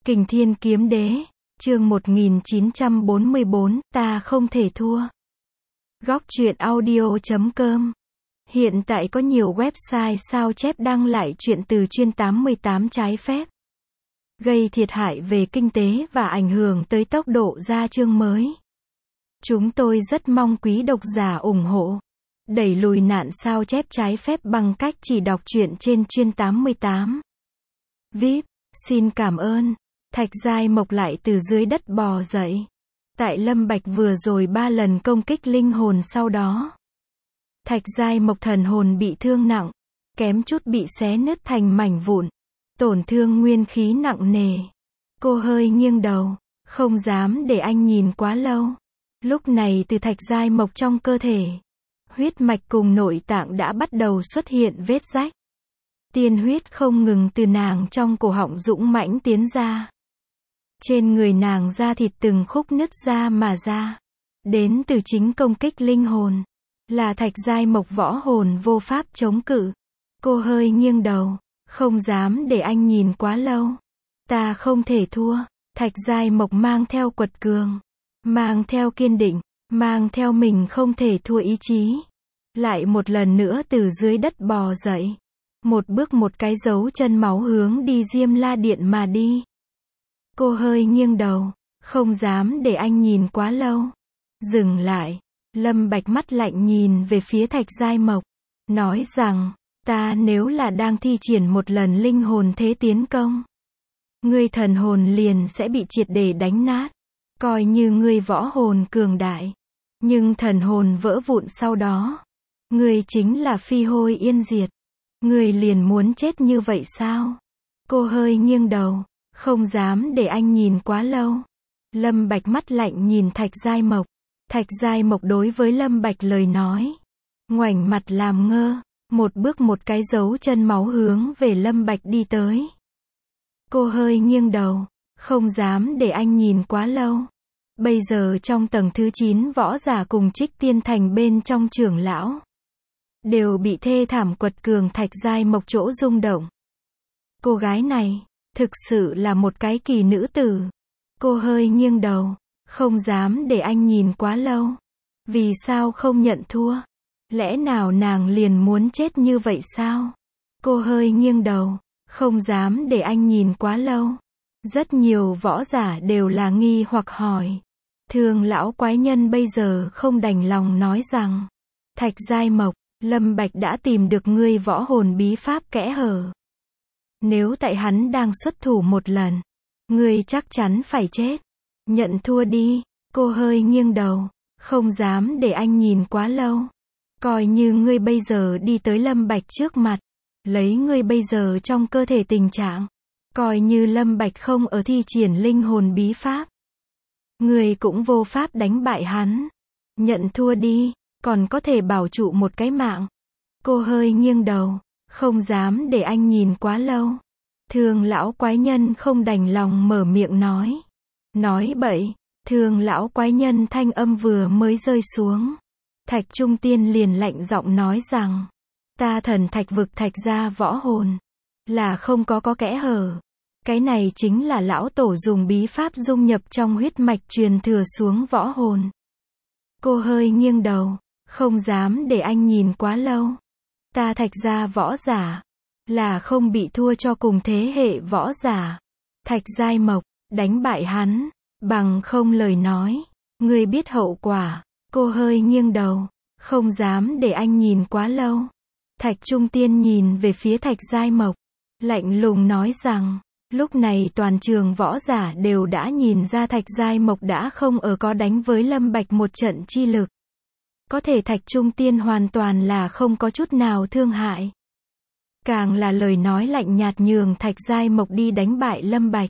Kình Thiên Kiếm Đế, chương 1944, ta không thể thua. Góc truyện audio.com. Hiện tại có nhiều website sao chép đăng lại truyện từ chuyên 88 trái phép, gây thiệt hại về kinh tế và ảnh hưởng tới tốc độ ra chương mới. Chúng tôi rất mong quý độc giả ủng hộ, đẩy lùi nạn sao chép trái phép bằng cách chỉ đọc truyện trên chuyên 88. VIP, xin cảm ơn. Thạch Giai Mộc lại từ dưới đất bò dậy. Tại Lâm Bạch vừa rồi 3 lần công kích linh hồn sau đó, Thạch Giai Mộc thần hồn bị thương nặng, kém chút bị xé nứt thành mảnh vụn, tổn thương nguyên khí nặng nề. Cô hơi nghiêng đầu, không dám để anh nhìn quá lâu. Lúc này từ Thạch Giai Mộc trong cơ thể, huyết mạch cùng nội tạng đã bắt đầu xuất hiện vết rách. Tiên huyết không ngừng từ nàng trong cổ họng dũng mãnh tiến ra. Trên người nàng da thịt từng khúc nứt ra mà ra. Đến từ chính công kích linh hồn. Là Thạch Giai Mộc võ hồn vô pháp chống cự. Cô hơi nghiêng đầu, không dám để anh nhìn quá lâu. Ta không thể thua. Thạch Giai Mộc mang theo quật cường, mang theo kiên định, mang theo mình không thể thua ý chí. Lại một lần nữa từ dưới đất bò dậy. Một bước một cái dấu chân máu hướng đi Diêm La Điện mà đi. Cô hơi nghiêng đầu, không dám để anh nhìn quá lâu. Dừng lại. Lâm Bạch mắt lạnh nhìn về phía Thạch Giai Mộc, nói rằng, ta nếu là đang thi triển một lần linh hồn thế tiến công, ngươi thần hồn liền sẽ bị triệt để đánh nát. Coi như ngươi võ hồn cường đại, nhưng thần hồn vỡ vụn sau đó, ngươi chính là phi hôi yên diệt. Ngươi liền muốn chết như vậy sao? Cô hơi nghiêng đầu, không dám để anh nhìn quá lâu. Lâm Bạch mắt lạnh nhìn Thạch Giai Mộc. Thạch Giai Mộc đối với Lâm Bạch lời nói, ngoảnh mặt làm ngơ, một bước một cái dấu chân máu hướng về Lâm Bạch đi tới. Cô hơi nghiêng đầu, không dám để anh nhìn quá lâu. Bây giờ trong tầng thứ 9 võ giả cùng Trích Tiên Thành bên trong trưởng lão, đều bị thê thảm quật cường Thạch Giai Mộc chỗ rung động. Cô gái này, thực sự là một cái kỳ nữ tử. Cô hơi nghiêng đầu, không dám để anh nhìn quá lâu. Vì sao không nhận thua? Lẽ nào nàng liền muốn chết như vậy sao? Cô hơi nghiêng đầu, không dám để anh nhìn quá lâu. Rất nhiều võ giả đều là nghi hoặc hỏi. Thường lão quái nhân bây giờ không đành lòng nói rằng, Thạch Giai Mộc, Lâm Bạch đã tìm được ngươi võ hồn bí pháp kẽ hở. Nếu tại hắn đang xuất thủ một lần, ngươi chắc chắn phải chết. Nhận thua đi. Cô hơi nghiêng đầu, không dám để anh nhìn quá lâu. Coi như ngươi bây giờ đi tới Lâm Bạch trước mặt, lấy ngươi bây giờ trong cơ thể tình trạng, coi như Lâm Bạch không ở thi triển linh hồn bí pháp, ngươi cũng vô pháp đánh bại hắn. Nhận thua đi, còn có thể bảo trụ một cái mạng. Cô hơi nghiêng đầu, không dám để anh nhìn quá lâu. Thường lão quái nhân không đành lòng mở miệng nói. Nói bậy. Thường lão quái nhân thanh âm vừa mới rơi xuống, Thạch Trung Tiên liền lạnh giọng nói rằng, ta thần thạch vực Thạch gia võ hồn, là không có kẽ hở. Cái này chính là lão tổ dùng bí pháp dung nhập trong huyết mạch truyền thừa xuống võ hồn. Cô hơi nghiêng đầu, không dám để anh nhìn quá lâu. Ta Thạch gia võ giả, là không bị thua cho cùng thế hệ võ giả. Thạch Giai Mộc, đánh bại hắn, bằng không lời nói, ngươi biết hậu quả. Cô hơi nghiêng đầu, không dám để anh nhìn quá lâu. Thạch Trung Tiên nhìn về phía Thạch Giai Mộc, lạnh lùng nói rằng, lúc này toàn trường võ giả đều đã nhìn ra Thạch Giai Mộc đã không có đánh với Lâm Bạch một trận chi lực. Có thể Thạch Trung Tiên hoàn toàn là không có chút nào thương hại. Càng là lời nói lạnh nhạt nhường Thạch Giai Mộc đi đánh bại Lâm Bạch.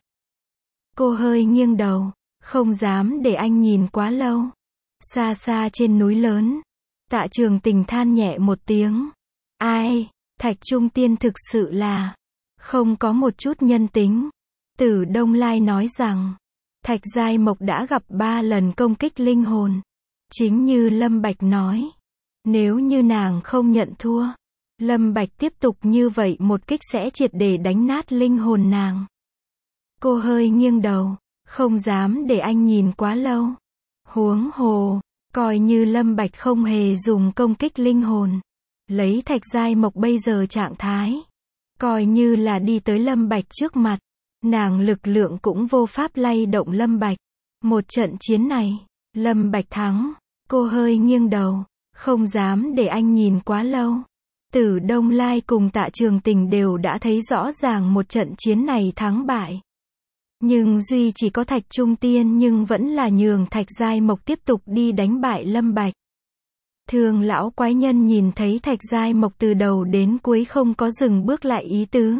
Cô hơi nghiêng đầu, không dám để anh nhìn quá lâu. Xa xa trên núi lớn, Tạ Trường Tình than nhẹ một tiếng. Ai, Thạch Trung Tiên thực sự là không có một chút nhân tính. Tử Đông Lai nói rằng, Thạch Giai Mộc đã gặp 3 lần công kích linh hồn. Chính như Lâm Bạch nói, nếu như nàng không nhận thua, Lâm Bạch tiếp tục như vậy một kích sẽ triệt để đánh nát linh hồn nàng. Cô hơi nghiêng đầu, không dám để anh nhìn quá lâu. Huống hồ, coi như Lâm Bạch không hề dùng công kích linh hồn. Lấy Thạch Giai Mộc bây giờ trạng thái, coi như là đi tới Lâm Bạch trước mặt, nàng lực lượng cũng vô pháp lay động Lâm Bạch. Một trận chiến này, Lâm Bạch thắng. Cô hơi nghiêng đầu, không dám để anh nhìn quá lâu. Tử Đông Lai cùng Tạ Trường Tình đều đã thấy rõ ràng một trận chiến này thắng bại. Nhưng duy chỉ có Thạch Trung Tiên nhưng vẫn là nhường Thạch Giai Mộc tiếp tục đi đánh bại Lâm Bạch. Thương lão quái nhân nhìn thấy Thạch Giai Mộc từ đầu đến cuối không có dừng bước lại ý tứ,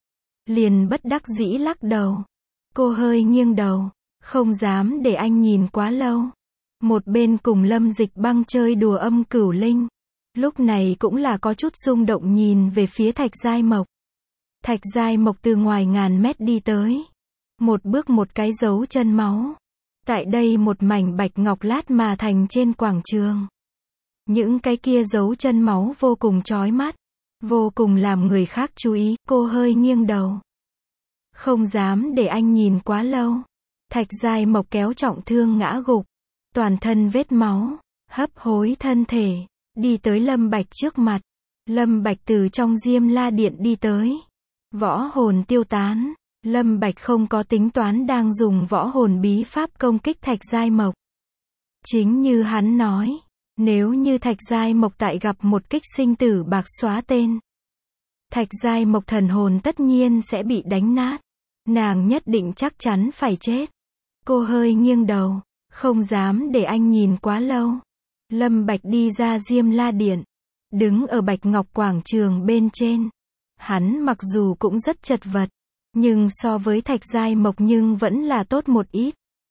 liền bất đắc dĩ lắc đầu. Cô hơi nghiêng đầu, không dám để anh nhìn quá lâu. Một bên cùng Lâm Dịch Băng chơi đùa âm cửu linh, lúc này cũng là có chút rung động nhìn về phía Thạch Giai Mộc. Thạch Giai Mộc từ ngoài ngàn mét đi tới, một bước một cái dấu chân máu. Tại đây một mảnh bạch ngọc lát mà thành trên quảng trường, những cái kia dấu chân máu vô cùng chói mắt, vô cùng làm người khác chú ý. Cô hơi nghiêng đầu, không dám để anh nhìn quá lâu. Thạch Giai Mộc kéo trọng thương ngã gục, toàn thân vết máu, hấp hối thân thể, đi tới Lâm Bạch trước mặt. Lâm Bạch từ trong Diêm La Điện đi tới, võ hồn tiêu tán. Lâm Bạch không có tính toán đang dùng võ hồn bí pháp công kích Thạch Giai Mộc. Chính như hắn nói, nếu như Thạch Giai Mộc tại gặp một kích sinh tử bạc xóa tên, Thạch Giai Mộc thần hồn tất nhiên sẽ bị đánh nát, nàng nhất định chắc chắn phải chết. Cô hơi nghiêng đầu, không dám để anh nhìn quá lâu. Lâm Bạch đi ra Diêm La Điện, đứng ở Bạch Ngọc Quảng Trường bên trên. Hắn mặc dù cũng rất chật vật, nhưng so với Thạch Giai Mộc nhưng vẫn là tốt một ít.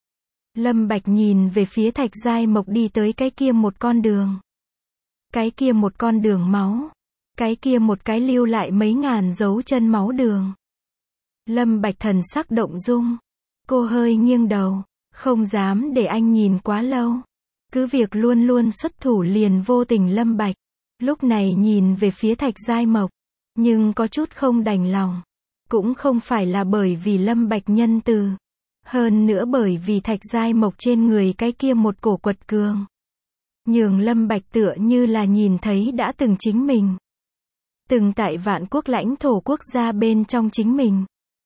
Lâm Bạch nhìn về phía Thạch Giai Mộc đi tới cái kia một con đường. Cái kia một con đường máu. Cái kia một cái lưu lại mấy ngàn dấu chân máu đường. Lâm Bạch thần sắc động dung. Cô hơi nghiêng đầu, không dám để anh nhìn quá lâu. Cứ việc luôn luôn xuất thủ liền vô tình Lâm Bạch. Lúc này nhìn về phía Thạch Giai Mộc, nhưng có chút không đành lòng. Cũng không phải là bởi vì Lâm Bạch nhân từ, hơn nữa bởi vì Thạch Giai Mộc trên người cái kia một cổ quật cường, nhường Lâm Bạch tựa như là nhìn thấy đã từng chính mình, từng tại vạn quốc lãnh thổ quốc gia bên trong chính mình,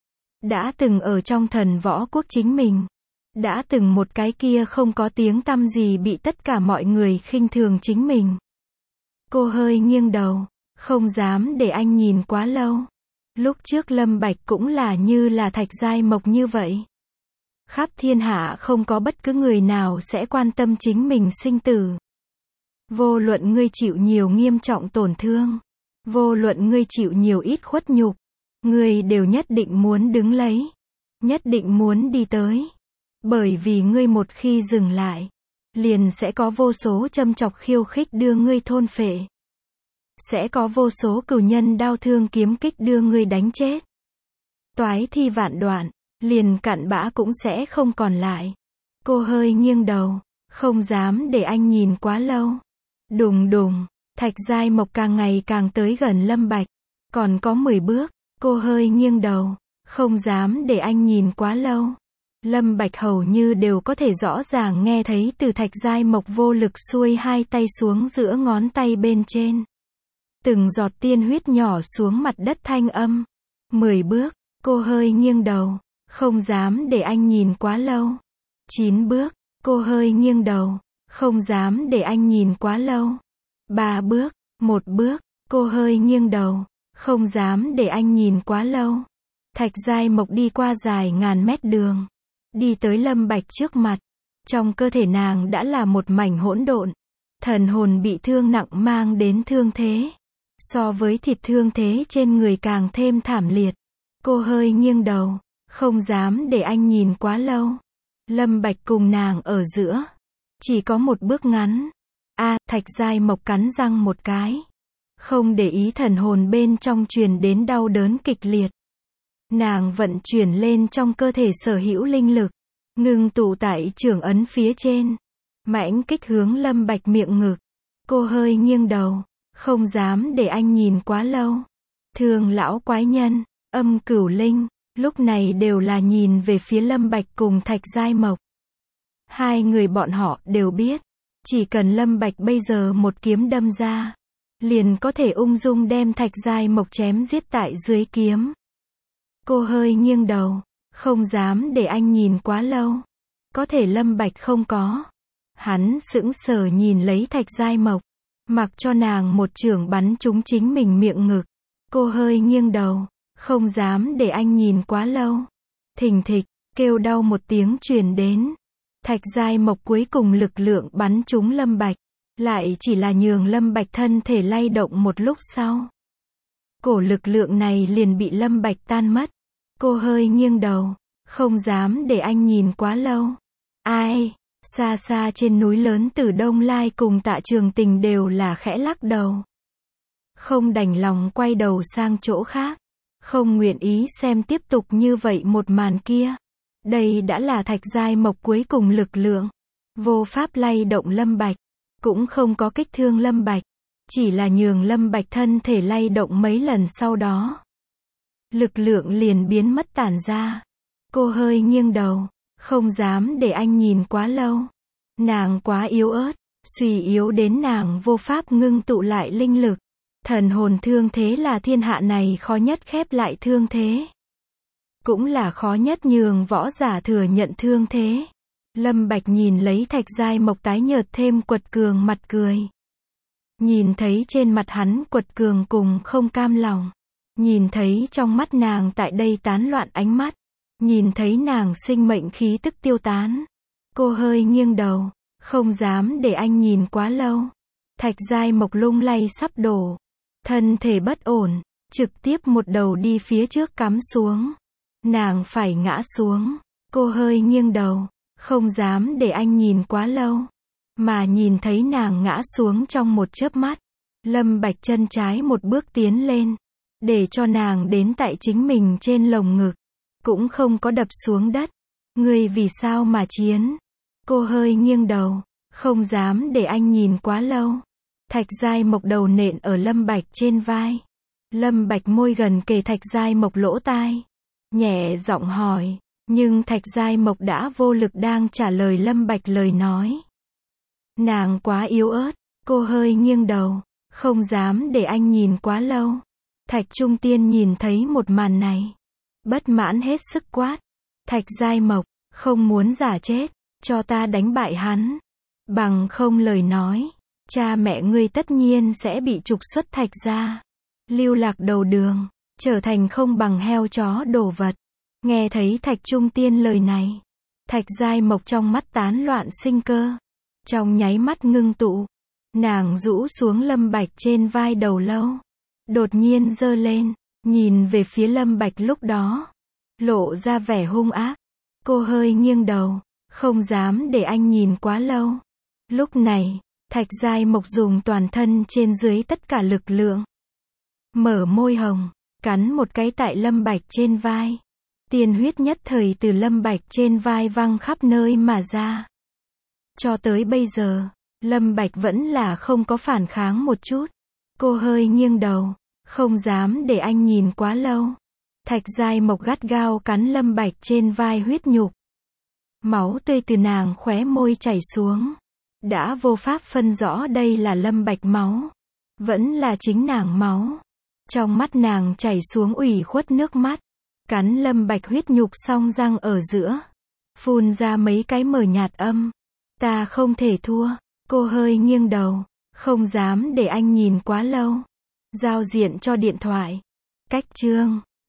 đã từng ở trong thần võ quốc chính mình, đã từng một cái kia không có tiếng tăm gì bị tất cả mọi người khinh thường chính mình. Cô hơi nghiêng đầu, không dám để anh nhìn quá lâu. Lúc trước Lâm Bạch cũng là như là Thạch Giai Mộc như vậy. Khắp thiên hạ không có bất cứ người nào sẽ quan tâm chính mình sinh tử. Vô luận ngươi chịu nhiều nghiêm trọng tổn thương, vô luận ngươi chịu nhiều ít khuất nhục, ngươi đều nhất định muốn đứng lấy, nhất định muốn đi tới. Bởi vì ngươi một khi dừng lại, liền sẽ có vô số châm chọc khiêu khích đưa ngươi thôn phệ. Sẽ có vô số cửu nhân đao thương kiếm kích đưa ngươi đánh chết. Toái thi vạn đoạn, liền cặn bã cũng sẽ không còn lại. Cô hơi nghiêng đầu, không dám để anh nhìn quá lâu. Đùng đùng, Thạch Giai Mộc càng ngày càng tới gần Lâm Bạch. Còn có 10 bước, cô hơi nghiêng đầu, không dám để anh nhìn quá lâu. Lâm Bạch hầu như đều có thể rõ ràng nghe thấy từ Thạch Giai Mộc vô lực xuôi hai tay xuống giữa ngón tay bên trên. Từng giọt tiên huyết nhỏ xuống mặt đất thanh âm. 10 bước, cô hơi nghiêng đầu, không dám để anh nhìn quá lâu. 9 bước, cô hơi nghiêng đầu, không dám để anh nhìn quá lâu. 3 bước, 1 bước, cô hơi nghiêng đầu, không dám để anh nhìn quá lâu. Thạch Giai Mộc đi qua dài ngàn mét đường, đi tới Lâm Bạch trước mặt. Trong cơ thể nàng đã là một mảnh hỗn độn, thần hồn bị thương nặng mang đến thương thế. So với thịt thương thế trên người càng thêm thảm liệt. Cô hơi nghiêng đầu, không dám để anh nhìn quá lâu. Lâm Bạch cùng nàng ở giữa, chỉ có một bước ngắn. Thạch Giai Mộc cắn răng một cái, không để ý thần hồn bên trong truyền đến đau đớn kịch liệt. Nàng vận chuyển lên trong cơ thể sở hữu linh lực, ngưng tụ tại trưởng ấn phía trên, mãnh kích hướng Lâm Bạch miệng ngực. Cô hơi nghiêng đầu, không dám để anh nhìn quá lâu. Thương lão quái nhân, âm cửu linh, lúc này đều là nhìn về phía Lâm Bạch cùng Thạch Giai Mộc. Hai người bọn họ đều biết, chỉ cần Lâm Bạch bây giờ một kiếm đâm ra, liền có thể ung dung đem Thạch Giai Mộc chém giết tại dưới kiếm. Cô hơi nghiêng đầu, không dám để anh nhìn quá lâu. Có thể Lâm Bạch không có. Hắn sững sờ nhìn lấy Thạch Giai Mộc, mặc cho nàng một chưởng bắn trúng chính mình miệng ngực. Cô hơi nghiêng đầu, không dám để anh nhìn quá lâu. Thình thịch, kêu đau một tiếng truyền đến. Thạch Giai Mộc cuối cùng lực lượng bắn trúng Lâm Bạch, lại chỉ là nhường Lâm Bạch thân thể lay động một lúc sau. Cổ lực lượng này liền bị Lâm Bạch tan mất. Cô hơi nghiêng đầu, không dám để anh nhìn quá lâu. Ai? Xa xa trên núi lớn Tử Đông Lai cùng Tạ Trường Tình đều là khẽ lắc đầu. Không đành lòng quay đầu sang chỗ khác. Không nguyện ý xem tiếp tục như vậy một màn kia. Đây đã là Thạch Giai Mộc cuối cùng lực lượng. Vô pháp lay động Lâm Bạch. Cũng không có kích thương Lâm Bạch. Chỉ là nhường Lâm Bạch thân thể lay động mấy lần sau đó. Lực lượng liền biến mất tản ra. Cô hơi nghiêng đầu, không dám để anh nhìn quá lâu. Nàng quá yếu ớt, suy yếu đến nàng vô pháp ngưng tụ lại linh lực. Thần hồn thương thế là thiên hạ này khó nhất khép lại thương thế. Cũng là khó nhất nhường võ giả thừa nhận thương thế. Lâm Bạch nhìn lấy Thạch Giai Mộc tái nhợt thêm quật cường mặt cười. Nhìn thấy trên mặt hắn quật cường cùng không cam lòng. Nhìn thấy trong mắt nàng tại đây tán loạn ánh mắt. Nhìn thấy nàng sinh mệnh khí tức tiêu tán. Cô hơi nghiêng đầu, không dám để anh nhìn quá lâu. Thạch Giai Mộc lung lay sắp đổ. Thân thể bất ổn, trực tiếp một đầu đi phía trước cắm xuống. Nàng phải ngã xuống. Cô hơi nghiêng đầu, không dám để anh nhìn quá lâu. Mà nhìn thấy nàng ngã xuống trong một chớp mắt. Lâm Bạch chân trái một bước tiến lên. Để cho nàng đến tại chính mình trên lồng ngực. Cũng không có đập xuống đất. Ngươi vì sao mà chiến? Cô hơi nghiêng đầu, không dám để anh nhìn quá lâu. Thạch Giai Mộc đầu nện ở Lâm Bạch trên vai. Lâm Bạch môi gần kề Thạch Giai Mộc lỗ tai. Nhẹ giọng hỏi, nhưng Thạch Giai Mộc đã vô lực đang trả lời Lâm Bạch lời nói. Nàng quá yếu ớt, cô hơi nghiêng đầu, không dám để anh nhìn quá lâu. Thạch Trung Tiên nhìn thấy một màn này. Bất mãn hết sức quát. Thạch Giai Mộc, không muốn giả chết, cho ta đánh bại hắn. Bằng không lời nói, cha mẹ ngươi tất nhiên sẽ bị trục xuất Thạch gia. Lưu lạc đầu đường, trở thành không bằng heo chó đồ vật. Nghe thấy Thạch Trung Tiên lời này. Thạch Giai Mộc trong mắt tán loạn sinh cơ. Trong nháy mắt ngưng tụ. Nàng rũ xuống Lâm Bạch trên vai đầu lâu. Đột nhiên giơ lên. Nhìn về phía Lâm Bạch lúc đó. Lộ ra vẻ hung ác. Cô hơi nghiêng đầu. Không dám để anh nhìn quá lâu. Lúc này, Thạch Giai Mộc dùng toàn thân trên dưới tất cả lực lượng. Mở môi hồng. Cắn một cái tại Lâm Bạch trên vai. Tiên huyết nhất thời từ Lâm Bạch trên vai văng khắp nơi mà ra. Cho tới bây giờ, Lâm Bạch vẫn là không có phản kháng một chút. Cô hơi nghiêng đầu. Không dám để anh nhìn quá lâu. Thạch Giai Mộc gắt gao cắn Lâm Bạch trên vai huyết nhục. Máu tươi từ nàng khóe môi chảy xuống. Đã vô pháp phân rõ đây là Lâm Bạch máu. Vẫn là chính nàng máu. Trong mắt nàng chảy xuống ủy khuất nước mắt. Cắn Lâm Bạch huyết nhục song răng ở giữa. Phun ra mấy cái mờ nhạt âm. Ta không thể thua. Cô hơi nghiêng đầu. Không dám để anh nhìn quá lâu. Giao diện cho điện thoại. Cách chương